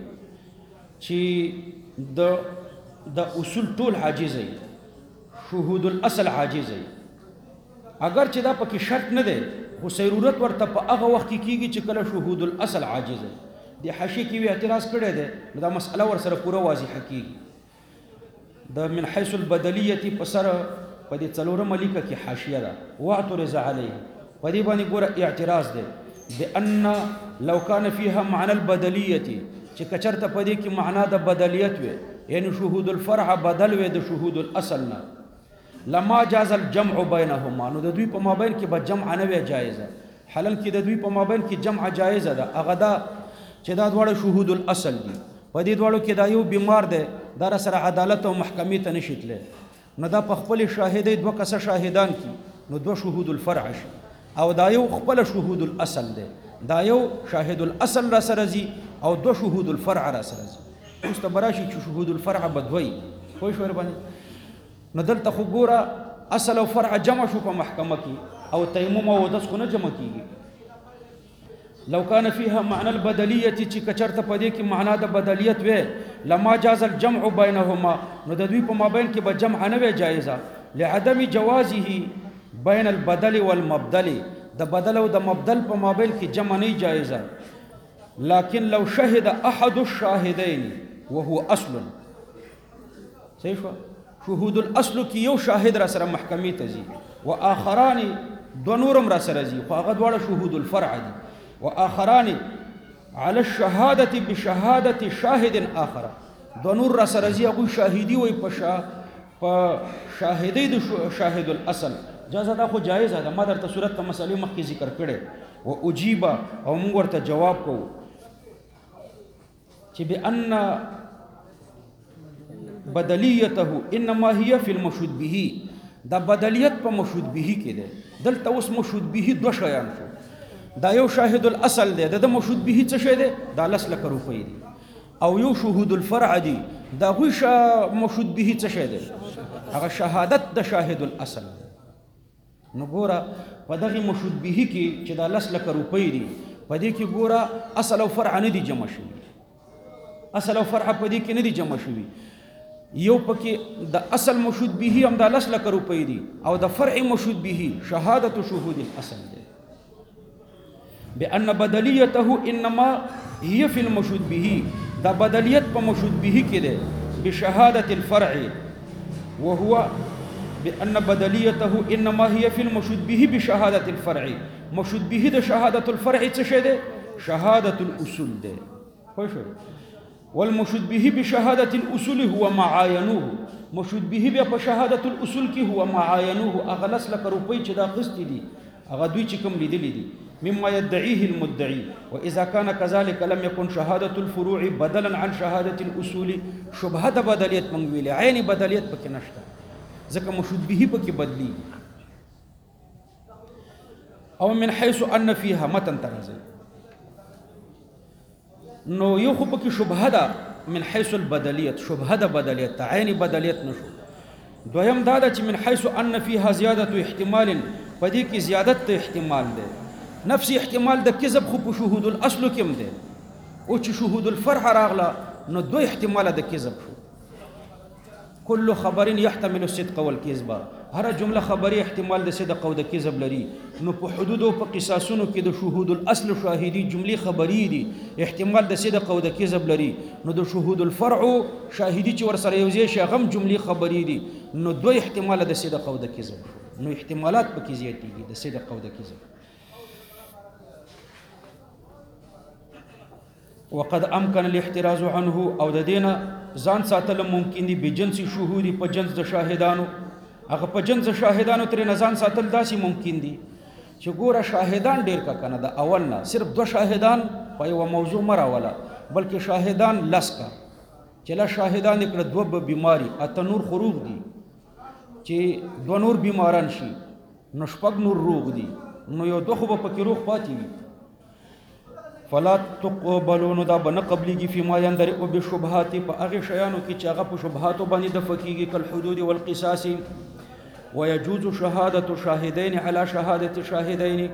چې د اصول ټول عاجز وي شهود الاصل عاجز وي اگر چې دا پکې شرط نه ده خو ضرورت ورته په هغه وخت کې کیږي چې کله شهود الاصل عاجز وي د حاشیه کې اعتراض کړی دی دا مسأله ور سره پوره واضحه کیږي د من حيث البدلیه په سره په دې څلورم لیکه کې حاشیه ده واعترض علیه په دې باندې ګوره اعتراض دی بان لو كان فيها معنى البدلیه چې کچرته په دې کې معنا د بدلیت وي یعنی شهود الفرع بدل وي د شهود الاصل نه لما جاز الجمع بينهما نو د دوی په مابین کې به جمع نه وي جایزه حلال کې د دوی په مابین کې جمع جایزه ده هغه دا چې دا دواړه شهود الاصل دي په دې دواړو کې دا یو بیمار دی دا سره عدالت او محکمې ته نشي تللی نو دا په خپل شاهدۍ دوه کسه شاهدان کی نو دوه شهود الفرع شي او دا یو خپل شهود الاصل دی دا یو شاهد الاصل را سره زی او دوه شهود الفرع را سره زی اوس ته براشي چې شهود الفرع بدوي خو شو ور باندې نو دلته خو ګوره اصل او فرع جمع شو په محکمه کې او تیمم او دس خو نه جمع کیږي لو كان فيها معنى البدلیه چې کچرته په دې کې معنا د بدلیت وي لما جاز الجمع بينهما نو د دوی په مابین کې به جمع نه وي جایزه لعدم جوازه بين البدل والمبدل د بدل او د مبدل په مابین کې جمع نه جایزه لكن لو شهد احد الشاهدين وهو اصل صحیح شو شهود الاصل کې یو شاهد را سره محکمې ته ځي واخران دو نورم را سره ځي خو هغه دواړه شهود الفرع دي واخران على الشهاده بشهاده شاهد اخر دو نور را سره ځي هغه شاهدي وي په شاهدي د شاهد الاصل جازه دا خو جایز ده ما درته صورت ته مسلې مخکې ذکر کړي او اجيب او موږ ورته جواب کوو چې بان بدلیته انما هي في المشهود به دا بدلیت په مشهود به کې ده دلته اوس مشهود به دوه شیان شو دا یو شاهد الاصل ده د مشهود به څه شی ده دا 10 لک روپۍ دي او یو شهود الفرع دي دا غوي مشهود به څه شی ده هغه شهادت د شاهد الاصل نو ګوره په دغه مشهود به کې چې دا 10 لک روپۍ دي په دې کې ګوره اصل او فرع نه دي جمع شوي اصل او فرع په دې کې نه دي جمع شوي یو پکې د اصل مشهود به هم د 10 لک روپۍ دي او د فرع مشهود به شهادت شهود الاصل ده بان بدلیته انما هي في المشهود به دا بدلیت په مشهود به کې ده بشهادت الفرع وهو بان بدلیته انما هي في المشهود به بشهادت الفرع مشهود به د شهادت الفرع څه شه ده شهادت الاصول ده خو شو والمشهود به بشهادة الأصول هو ما عاينوه مشهود به بشهادة الأصول كي هو ما عاينوه أغلس لك روپۍ چې دا قسط دي هغه دوی چې کوم لیدلی دي مما يدعيه المدعي واذا كان كذلك لم يكن شهاده الفروع بدلا عن شهاده الاصول. شبهه د بدلیت مونږ ویلې عین بدلیت پکې نشته ځکه مشبهه پکې بدلی. او من حيث ان فيها متن ترازي نو یو خو پکې شبهه ده من حيث البدلیت، شبهه د بدلیت عین بدلیت نشو. دویم دا ده چې من حيث ان فيها زیاده احتمال، پدې کې زیادت احتمال ده. نفسي احتمال د کذب خو په شهود الاصل کې هم ده، او چې شهود الفرع راغله نو دوه احتمال د کذب شو. كل خبر يحتمل الصدق والكذب، هر جمله خبري احتمال د صدق او د کذب لري. نو په حدود او په قصاصونو کې د شهود الاصل شاهدي جملې خبري دي احتمال د صدق او د کذب لري. نو د شهود الفرع شاهدي چې ور سره یوځای شي هغه جملې خبري دي. نو دوه احتمال د صدق او د کذب. نو احتمالات پکې زیاتېږي د صدق او د کذب. وقد امكن الاحتراز عنه، او د دینه ځان ساتل ممکن دي بجنس شهود په جنس د شاهدانو. هغه په جنس د شاهدانو ترې نه ځان ساتل داسې ممکن دي چې ګوره شاهدان ډیر کا کنه د اول نه صرف دو شاهدان په یو موضوع مراوله، بلکې شاهدان لسکا چې لا شاهدان کړه دوه بیماری اته نور خروغ دي چې دو نور بیماران شي نو شپږ نور روغ دي نو یو دوه خو به پکې روغ پاتې وي. فلا تقبلون دا بن قبليږي فيما يندرئ بالشبهات په هغه شیانو کې چې هغه په شبهاتو باندې د فقېږي کل حدود والقصاص. ويجوز شهادة شاهدين على شهادة شاهدين،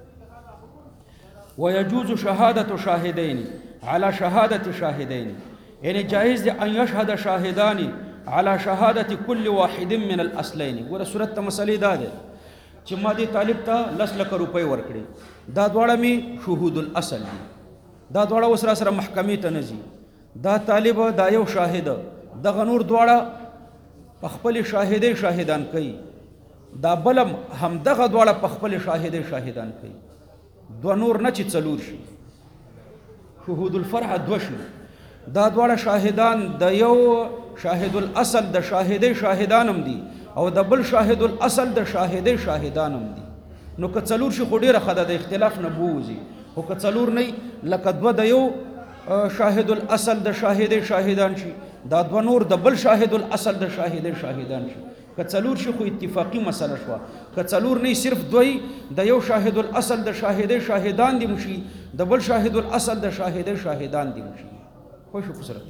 ويجوز شهادة شاهدين على شهادة شاهدين، يعني جائز دي أن يشهد شاهدان على شهادة كل واحد من الأصلين. ګوره صورت مسلې دا ده چې ما دې طالب ته 10 لک روپۍ ورکړي، دا دواړه می شهود الاصل دي، دا دواړه وسره سره محکمې ته نه ځي. دا طالب دا یو شاهد دغه نور دواړه په خپل شاهدې شاهدان کوي، دا بلم هم دغه دواړه په خپل شاهدې شاهدان کوي. دو نور نه چې څلور شي، شهود الفرع دو شي. دا دواړه شاهدان د یو شاهد الاصل د شاهدې شاهدان هم دي او د بل شاهد الاصل د شاهدې شاهدان هم دي. نو که څلور شي خو ډیره خده د اختلاف نه بوزي، خو که څلور نه لکه دوه د یو شاهد الاصل د شاهدې شاهدان شي، دا دوه نور د بل شاهد الاصل د شاهدې شاهدان شي. که څلور شي خو اتفاقی مسله شوه، که څلور نه صرف دوی د یو شاهد الاصل د شاهدې شاهدان دي مشي، د بل شاهد الاصل د شاهدې شاهدان دي مشي. خو شو فسرت.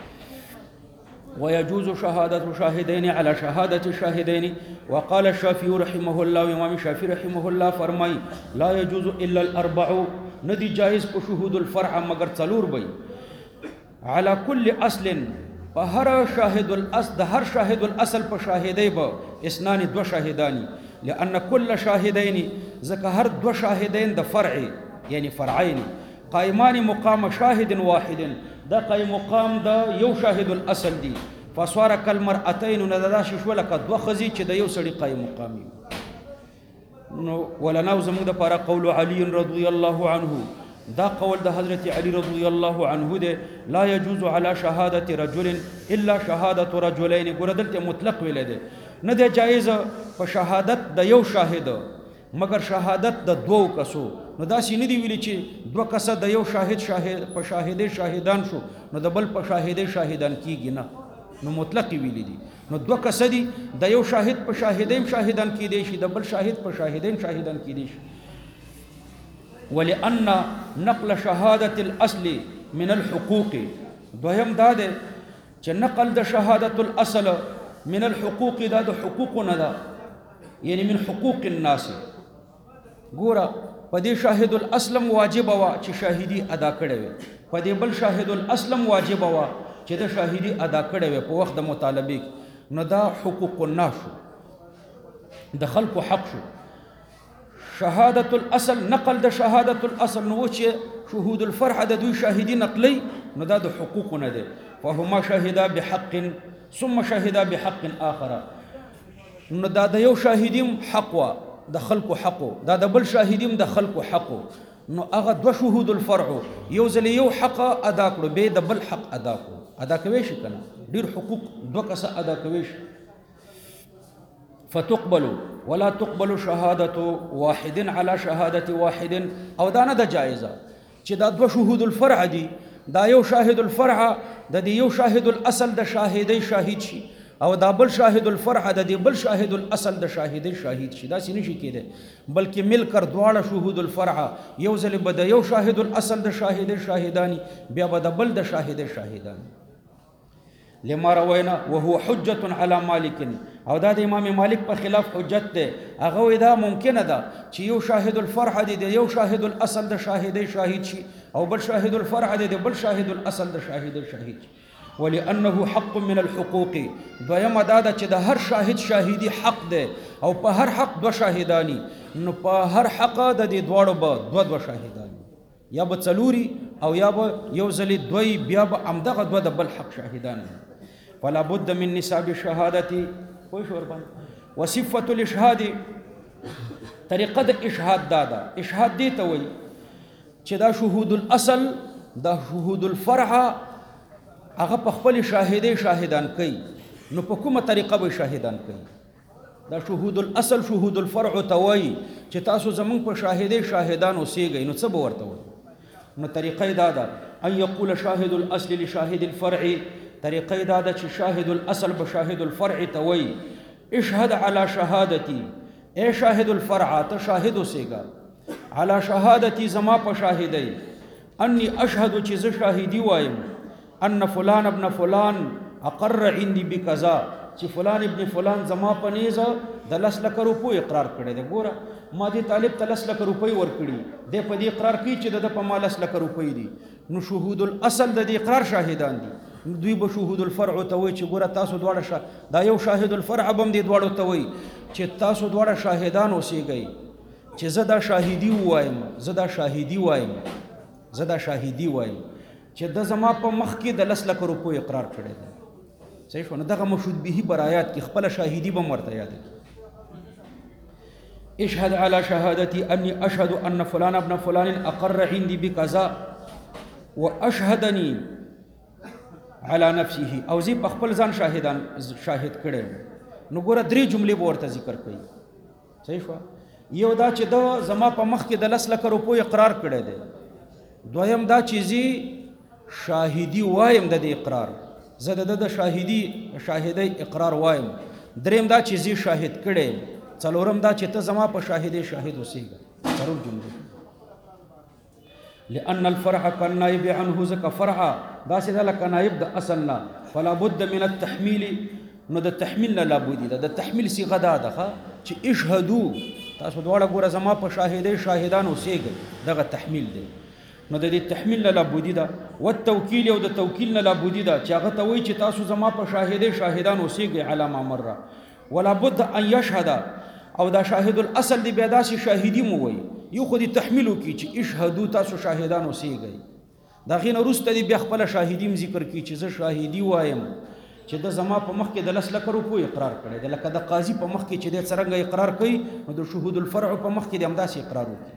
ويجوز شهادة شاهدين على شهادة شاهدين. وقال الشافعي رحمه الله، امام الشافعي رحمه الله فرمای لا يجوز الا الاربع، ندی جائز په شهود الفرع مگر څلور بي على كل اصل، په هر شاهد الاصل د هر شاهد الاصل په شاهدای به اسنان دو شاهدانی، لان كل شاهدين ځکه هر دو شاهدین د فرع یعنی فرعین قائمان مقام شاهد واحد، دا قائم مقام دا یو شاهد الاصل دی. فصار کالمرأتین نددا ششول ک دو خزی چې د یو سړي قائم مقام نو ولنا زموږ د پاره قول علی رضی الله عنه، دا قول د حضرت علی رضی الله عنه ده لا يجوز على شهادة رجل الا شهادة رجلين. ګور دلته مطلق ویل ده نه ده جایز په شهادت د یو شاهد مگر شهادت د دوو کسو. نو دا سینې دی ویلي چې دوه کسه د یو شاهد په شاهدې شاهدان شو نو د بل په شاهدې شاهدان کیږي نه، نو مطلق ویلي دي. نو دوه کسه دي د یو شاهد په شاهدې شاهدان کیدي شي، د بل شاهد په شاهدین شاهدان کیدي شي. ولأن نقل شهادة الأصل من الحقوق، دوهم دا ده چې نقل د شهادة الأصل من الحقوق دا د حقوق نه ده، یعنی من حقوق الناس. ګوره په دې شاهد الاصل واجب وا چې شاهدی ادا کړي وي، په دې بل شاهد الاصل واجب وا چې د شاهدی ادا کړي وي په وخت د مطالبه. نو دا حقوق الناس د خلق حق شو. شهادة الاصل نقل د شهادة الاصل نو چې شهود الفرع د دوی شاهدی نقلی نو دا د حقوق نه ده. فهما شاهدا بحق ثم شاهدا بحق آخر. نو دا د یو شاهدیم حق وا د خلق حقو، دا د بل شاهدیم د خلق حقو. نو هغه دو شهود الفرع یو ځل یو حق ادا کړو به د بل حق ادا کړو، ادا کوي شي کنه ډیر حقوق دو کس ادا کوي شي. فتقبل ولا تقبل شهادة واحد على شهادة واحد، او دا نه ده جایزه چې دا دوه شهود الفرع دي، دا یو شاهد الفرع د دې یو شاهد الاصل د شاهدی شاهد شي، او دا بل شاهد الفرع د دې بل شاهد الاصل د شاهدی شاهد شي. دا سې نشي کېدی، بلکې مل کر دواړه شهود الفرع یو ځل به د یو شاهد الاصل د شاهدی شاهدانی، بیا به د بل د شاهدی شاهدانی. لما روینا وهو حجة على مالک، او دا د امام مالک په خلاف حجت ده. هغه دا ممکنه ده چې یو شاهد الفرع دی د یو شاهد الاصل د شاهدی شاهد شي، او بل شاهد الفرع دی د بل شاهد الاصل د شاهدی شاهد شي. ولانه حق من الحقوق، دویمه دا ده چې د هر شاهد شاهدی حق ده، او په هر حق دو شاهدانی، نو په هر حق د دې دواړو به دو شاهدانی، یا به څلوري او یا به یو ځلې دوی، بیا به همدغه دو د بل حق شاهدان. فلا بد من نصاب الشهادة وصفة الإشهاد، طریقه د اشهاد دادا. اشهاد دی ته وایي چې دا شهود الاصل دا شهود الفرع هغه په خپل شاهدی شاهدان کوي، نو په کومه طریقه به شاهدان کوي؟ دا شهود الاصل شهود الفرع ته وایي چې تاسو زمونږ په شاهدی شاهدان اوسېږئ، نو څه به ورته وایي؟ نو طریقه دا ده ان یقول شاهد الاصل لشاهد الفرع، طریقه دا ده چې شاهد الاصل به شاهد الفرع ته وایي اشهد على شهادتي، اے شاهد الفرع ته شاهد اوسېږه، على شهادتي زما په شاهدی، انی اشهد چې زه شاهدي وایم، ان فلان ابن فلان اقر عندي بکذا، چې فلان ابن فلان زما په نیزه د 10 لک روپو اقرار کړی دی. ګوره ما دې طالب ته 10 لک روپۍ ورکړي، دی په دې اقرار کوي چې د په ما 10 لک روپۍ دي، نو شهود الاصل د دې اقرار شاهدان دي. دوی به شهود الفرع ته وایي چې ګوره تاسو دواړه دا یو شاهد الفرع بم دې دواړو ته وایي چې تاسو دواړه شاهدان اوسېږئ چې زه دا شاهدي وایم، زه دا شاهدي وایم، زه دا شاهدي وایم چې د زما په مخ کې د 10 لک روپو اقرار کړی دی. صحیح شو؟ نو دغه مشهود به برایات کې خپل شاهدي به ورته یاد کړي. اشهد على شهادتي اني اشهد ان فلان ابن فلان اقر عندي بكذا واشهدني على نفسه، او زی په خپل ځان شاهد کړي. نو ګوره درې جملې به ورته ذکر کړي. صحیح شو؟ یو دا چې د زما په مخ کې د 10 لک روپو اقرار کړی دی، دویم دا چې زی شاهدي وایم د دې اقرار، زه د شاهدی اقرار وایم، دریم دا چې زی شاهد کړی، څلورم دا چې ته زما په شاهدی شاهد اوسېږه. ضرور جمله لأن الفرع كالنائب عنه، ذکا فرع داسې ده لکه نائب د اصل نه. فلا بد من التحمیل، نو د تحمیل نه لابودي ده. د تحمیل صيغه دا ده چې اشهدو، تاسو دواړه ګوره زما په شاهدی شاهدان اوسېږئ، دغه تحمیل دی. نو د دې تحمیل نه لابودي ده. والتوکیل، او د توکیل نه لابودي ده چې هغه ته وایي چې تاسو زما په شاهدی شاهدان اوسېږئ علی ما مره. ولا بد ان یشهد، او دا شاهد الاصل دی بیا داسې شاهدي مو وایي، یو خو دې تحمیل وکړي چې اشهدو تاسو شاهدان اوسېږئ، د هغې نه وروسته دې بیا خپله شاهدي هم ذکر کړي چې زه شاهدي وایم چې د زما په مخ کې د 10 لک روپو اقرار کړی دی، لکه د قاضي په مخ کې چې دی څرنګه اقرار کوي، نو د شهود الفرع په مخ کې دې همداسې اقرار وکړي.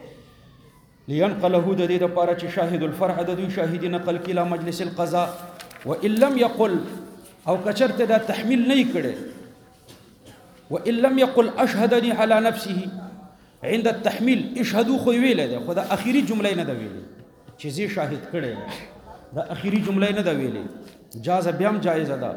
لینقله، د دې دپاره چې شاهد الفرع د دوی شاهدي نقل کړي لا مجلس القضاء. وان لم یقل، او که چېرته دا تحمیل نه یې کړی، وان لم یقل اشهدني على نفسه عند التحمیل، اشهدو خو ویلی دی، خو دا اخري جمله نه ده ویلې چې زه شاهد کړی، دا اخري جمله نه ده ویلې، جاز بیا هم جایزه ده.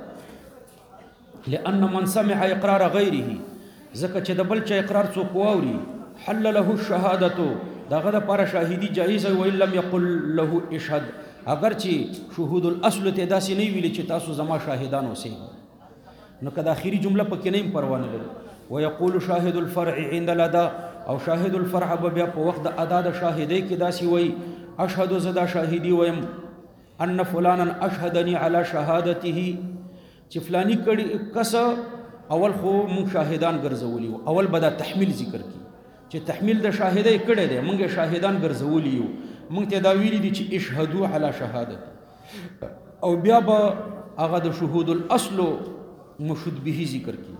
لأن من سمع اقرار غیره، ځکه چې د بل چا اقرار څوک واوري، حل له الشهادة، دغه دپاره شاهدي جایزه. وان لم یقل له اشهد، اگر چې شهود الاصل ته داسې نه ویلي چې تاسو زما شاهدان اوسئ، نو که د اخري جمله پکې نه هم پروا نه لري. ويقول شاهد الفرع عند الاداء، او شاهد الفرع به بیا په وخت د ادا د شاهدۍ کې داسې وایي اشهد، زه دا شاهدي وایم، ان فلانا اشهدني على شهادته، چې فلانی کړي کس اول خو مونږ شاهدان ګرځولي وو، اول به دا تحمیل ذکر کړي چې تحمیل د شاهدۍ کړی دی، مونږ شاهدان ګرځولي یو، مونږ ته دا ویلي دي چې اشهدو على شهادته، او بیا به هغه د شهود الاصل مشهود به ذکر کړي.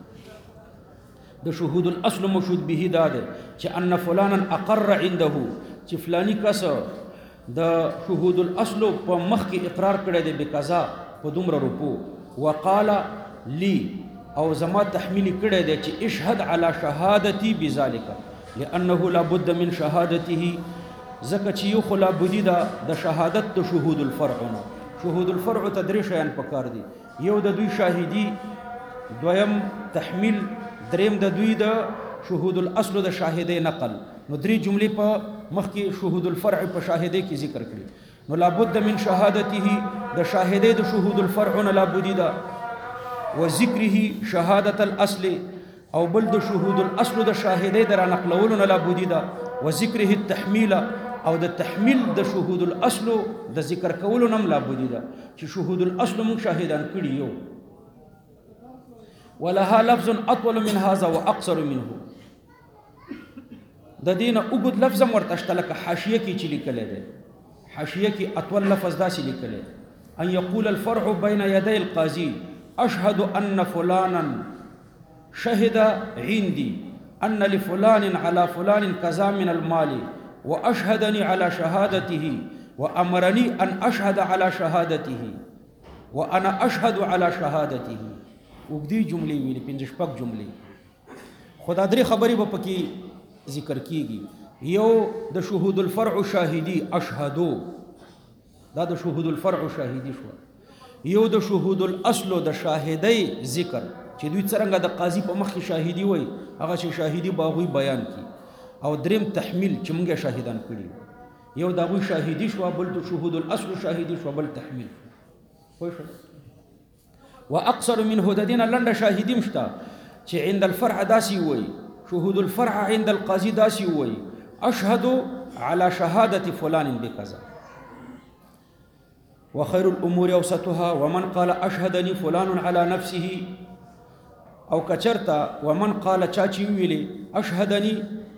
د شهود الاصل مشهود به دا ده چې ان فلانا اقر عنده، چې فلانی کس د شهود الاصل په مخ کې اقرار کړی دی بقضا، په دومره روپو، وقال لي، او زما تحمیل کړی دی چې اشهد علی شهادتي بذلك لانه لا بد من شهادته زکه چې یو خلا بدی دا د شهادت د شهود الفرعونه شهود الفرع تدری شیان پکار دي یو د دوی شاهدی دویم تحمیل دریم د دوی د شهود الاصل د شاهدې نقل نو درې جملې په مخ کې شهود الفرع په شاهدې کې ذکر کړي نو لابد من شهادته د شاهدې د شهود الفرعونه لابد دا و ذکره شهادت الاصل او بل د شهود الاصل د شاهدې در نقلولونه لابد دا و ذکره التحمیل او د تحمیل د شهود الاصل د ذکر کولو نم لابد دا چې شهود الاصل مون شاهدان کړي یو ولها لفظ اطول من هذا واقصر منه د دین اوږد لفظ ورته لکه حاشیه کې چې لیکل دی حاشیه کې اطول لفظ داسې لیکل دی ان يقول الفرع بين يدي القاضي اشهد ان فلانا شهد عندي ان لفلان على فلان كذا من المال واشهدني على شهادته وامرني ان اشهد على شهادته وانا اشهد على شهادته وګدي جملې ویلې پنځه شپږ جملې خدا درې خبرې به پکې ذکر کیږي یو د شهود الفرع شاهدی اشهدو دا د شهود الفرع شاهدی شو یو د شهود الاصل د شاهدی ذکر چې دوی څنګه د قاضي په مخ کې شاهدی وای هغه چې شاهدی باغوي بیان کی او دریم تحمیل چې موږ شاهدان کړي یو دا غوي شاهدی شو بل د شهود الاصل شاهدی شو بل تحمیل خو شو واقصر منه د دینه لنډه شاهدی مشتا چې عند الفرع داسي وای شهود الفرع عند القاضي داسي وای اشهد على شهاده فلان بكذا وخير الامور اوسطها ومن قال اشهدني فلان على نفسه او کچرتا ومن قال چاچی ویلی اشهدني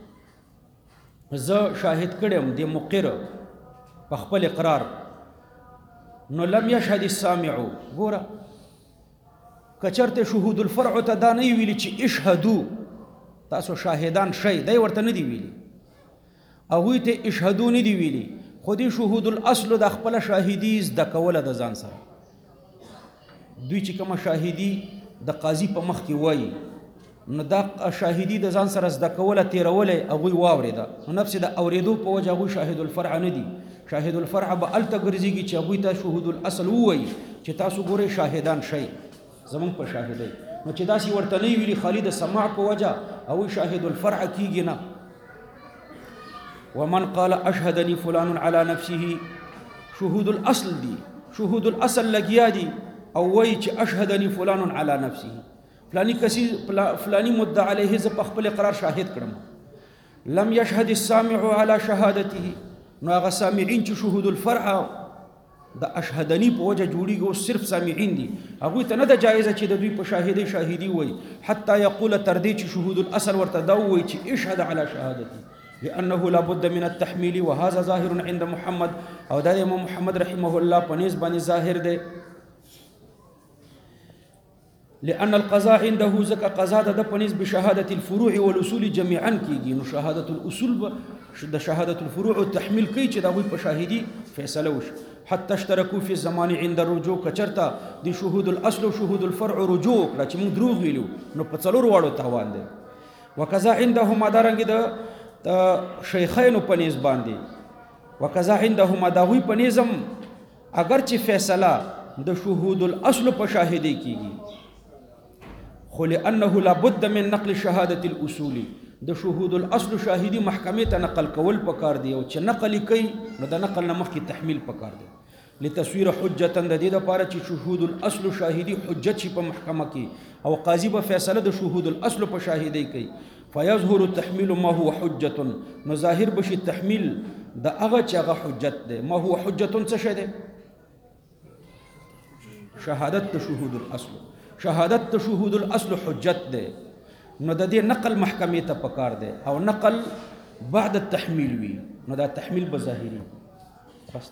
ز شاهد کړم د مقر په خپل اقرار نو لم يشهد السامع ګوره کچرته شهود الفرع ته دا نه ویلی چې اشهدو تاسو شاهدان شئ دی ورته نه دی ویلی او ته اشهدو نه دی ویلی خو دې شهود الاصل د خپل شاهدی د کوله د ځان سره دوی چې کوم شاهدی د قاضي په مخ کې وایي نو دا شاهدی د ځان سره د کوله تیرولې او وی واورېدا نو نفس د اوریدو په وجه هغه شاهد الفرع نه دی شاهد الفرع به الته ګرځيږي چې هغه ته شهود الاصل وایي چې تاسو ګوره شاهدان شئ زمون په شاهدی نو چې داسي ورته نه ویلي خالد سماع په وجه او شاهد الفرع کیږي نه ومن قال اشهدني فلان على نفسه شهود الاصل دي شهود الاصل لګیا دي او وایي چې اشهدني فلان على نفسه فلانی کسی فلانی مدعا علیه ز په خپل اقرار شاهد کړم لم يشهد السامع على شهادته نو هغه سامعين چې شهود الفرع د اشهدنی په وجه جوړیږي او صرف سامعين دي هغه ته نه د جایزه چې د دوی په شاهدی وای حتی یقول تردی چې شهود الاصل ورته دا وای چې اشهد على شهادتي لانه لابد من التحميل وهذا ظاهر عند محمد او دا امام محمد رحمه الله په نسبت باندې ظاهر دی لأن القضاء عنده زكا قضاء د پنځ بشهادة الفروع والاصول جميعا کیږي نو شهادت الاصول د شهادت الفروع او تحمل کوي چې دا وي په شاهدي فیصله وش حتى اشتركوا في الزمان عند الرجوع کچرتا د شهود الاصل او شهود الفرع رجوع کړه چې موږ دروغ ویلو نو په څلور واړو تاوان دي وکذا عندهما دارنګ د شیخین په نسبت باندې وکذا عندهما دا وي په نظم اگر چې فیصله د شهود الاصل په شاهدي کیږي خو لأنه لابد من نقل شهادة الأصول د شهود الاصل شاهدی محکمه ته نقل کول پکار دی او چې نقل کوي نو د نقل نه مخکې تحمیل پکار دی لتصویر حجه د دې لپاره چې شهود الاصل شاهدی حجت شي په محکمه کې او قاضي به فیصله د شهود الاصل په شاهدی کوي فيظهر التحميل ما هو حجه نو ظاهر بشي تحمیل د هغه چې هغه حجت دی ما هو حجه څه شی دی شهادت شهود الاصل شهادت شهود الاصل حجت ده نو د دې نقل محکمه ته پکار ده او نقل بعد التحمیل وی نو دا تحمیل بظاهری بس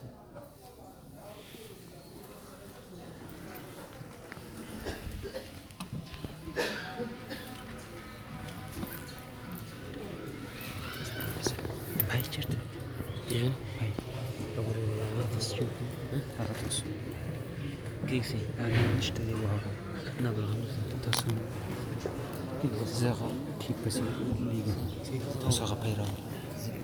بھائی چرته یعنی بھائی ٹھیک سي نشته دی وهغه نه به تاسو زه هغه ټیپ پسې لیږم تاسو هغه پیدا